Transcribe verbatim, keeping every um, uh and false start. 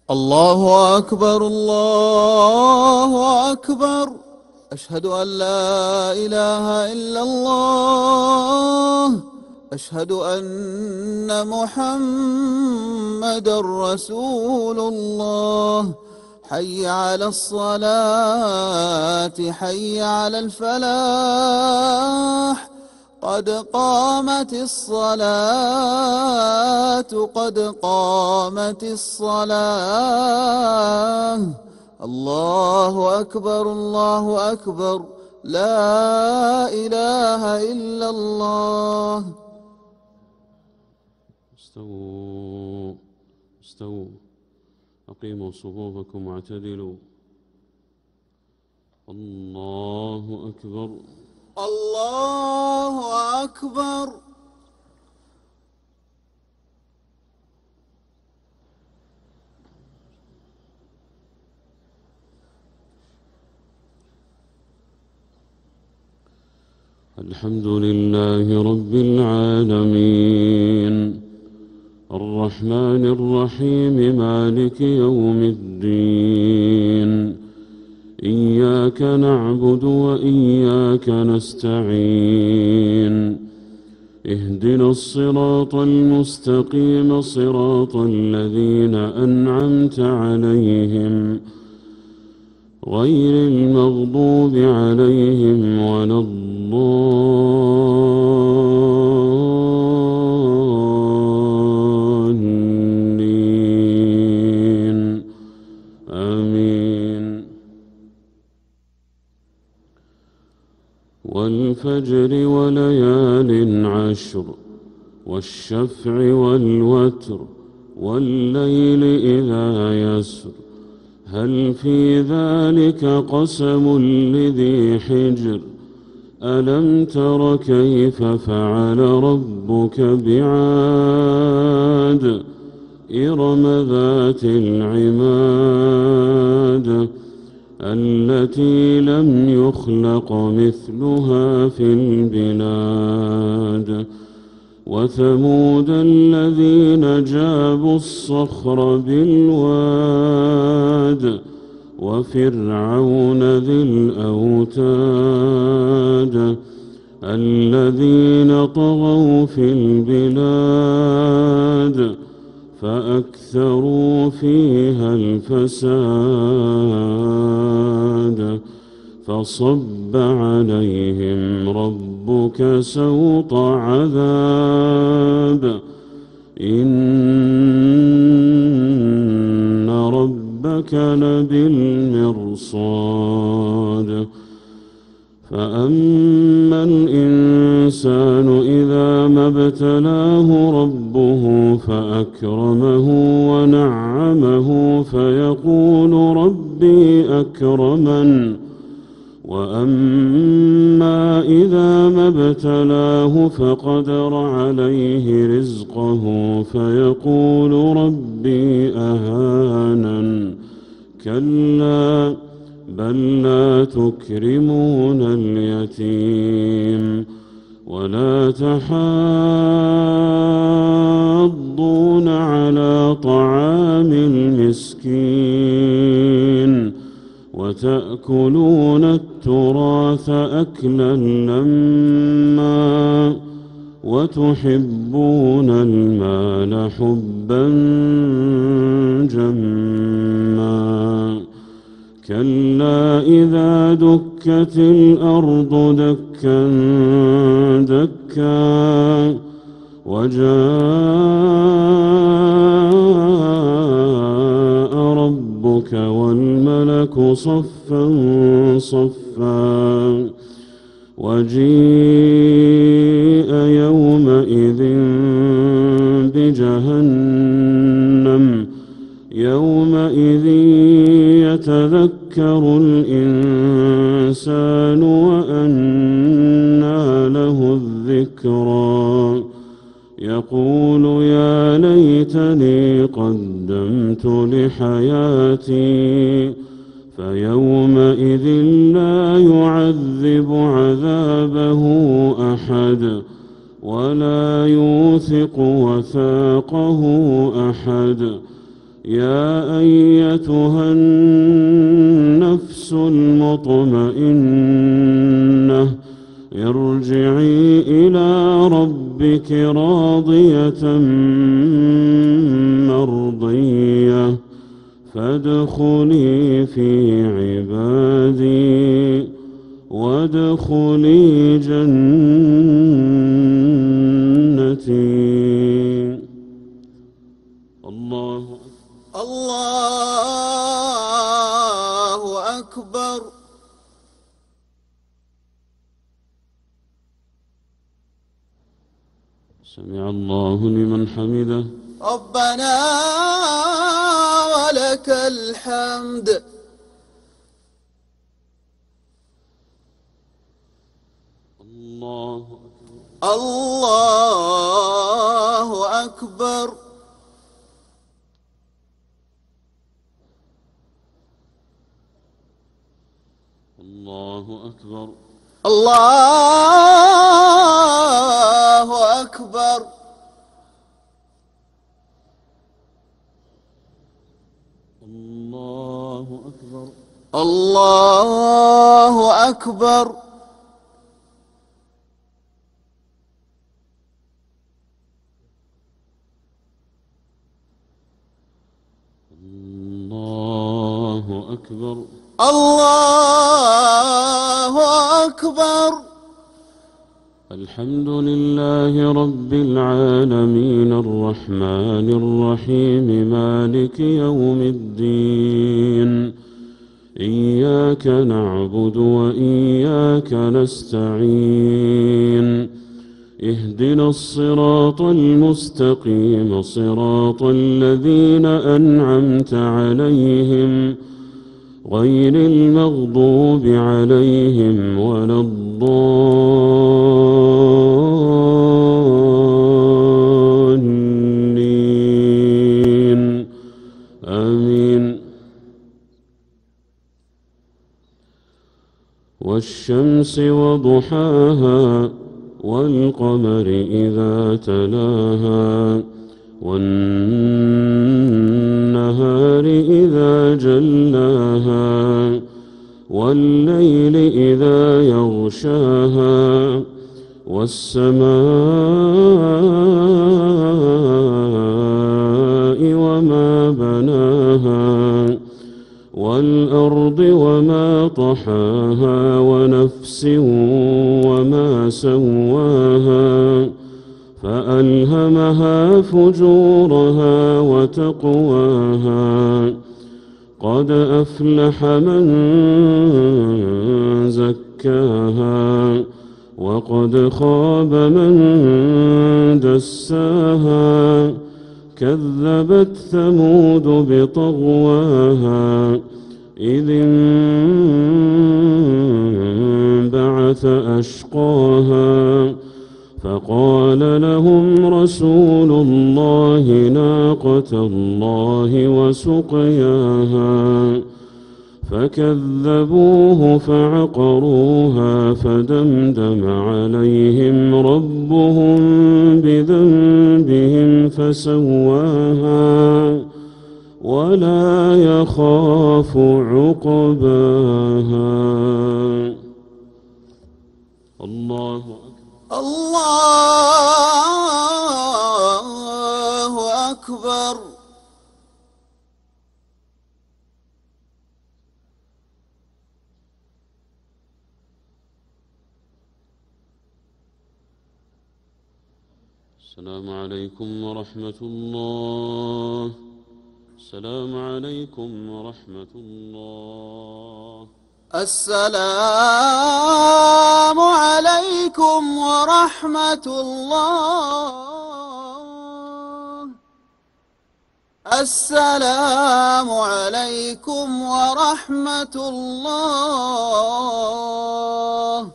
الله أكبر الله أكبر. أشهد أن لا إله إلا الله. أشهد أن محمدًا رسول الله. حي على الصلاة حي على الفلاح. قد قامت الصلاة قد قامت الصلاة. الله أكبر الله أكبر. لا إله إلا الله. استووا استووا أقيموا صفوفكم واعتدلوا. الله أكبر الله أكبر. الحمد لله رب العالمين الرحمن الرحيم مالك يوم الدين. إياك نعبد وإياك نستعين. اهدنا الصراط المستقيم صراط الذين أنعمت عليهم غير المغضوب عليهم ولا الضالين. آمين. والفجر وليال عشر والشفع والوتر والليل إذا يسر هل في ذلك قسم لذي حجر ألم تر كيف فعل ربك بعاد إرم ذات العماد التي لم يخلق مثلها في البلاد. وثمود الذين جابوا الصخر بالواد وفرعون ذي الأوتاد الذين طغوا في البلاد فأكثروا فيها الفساد. فصب عليهم ربك سوط عذاب إن ربك لبالمرصاد. فأما الإنسان إذا ما ابتلاه ربه فأكرمه ونعمه فيقول ربي أكرمن. وأما إذا ما ابتلاه فقدر عليه رزقه فيقول ربي أهانن. كلا بل لا تكرمون اليتيم ولا تحاضون على طعام المسكين وتأكلون التراث أكلا لما وتحبون المال حبا جما. كلا إذا دكت الأرض دكا دكا وجاء ربك والملك صفا صفا وجيء يومئذ بجهنم يومئذ يتذكر الإنسان وأنى له الذكرى يقول يا ليتني قدمت لحياتي فيومئذ لا يعذب عذابه أحد ولا يوثق وثاقه أحد. يا أيتها النفس المطمئنة ارجعي إلى ربك راضية مرضية فادخلي في عبادي وادخلي جنتي. الله الله أكبر. سمع الله لمن حمده. ربنا ولك الحمد. الله الله أكبر. الله أكبر. الله أكبر. الله أكبر. الله أكبر. الله أكبر. الله أكبر. الحمد لله رب العالمين الرحمن الرحيم مالك يوم الدين إياك نعبد وإياك نستعين اهدنا الصراط المستقيم صراط الذين أنعمت عليهم غير المغضوب عليهم ولا الضالين آمين. والشمس وضحاها والقمر إذا تلاها والنهار إذا جلاها والليل إذا يغشاها والسماء وما بناها والأرض وما طحاها ونفس وما سواها فألهمها فجورها وتقواها قد أفلح من زكاها وقد خاب من دساها كذبت ثمود بطغواها إذ انبعث أشقاها فقال لهم رسول الله ناقة الله وسقياها فكذبوه فعقروها فدمدم عليهم ربهم بذنبهم فسواها ولا يخاف عقباها. الله الله أكبر. السلام عليكم ورحمة الله. السلام عليكم ورحمة الله. السلام عليكم ورحمة الله. السلام عليكم ورحمة الله.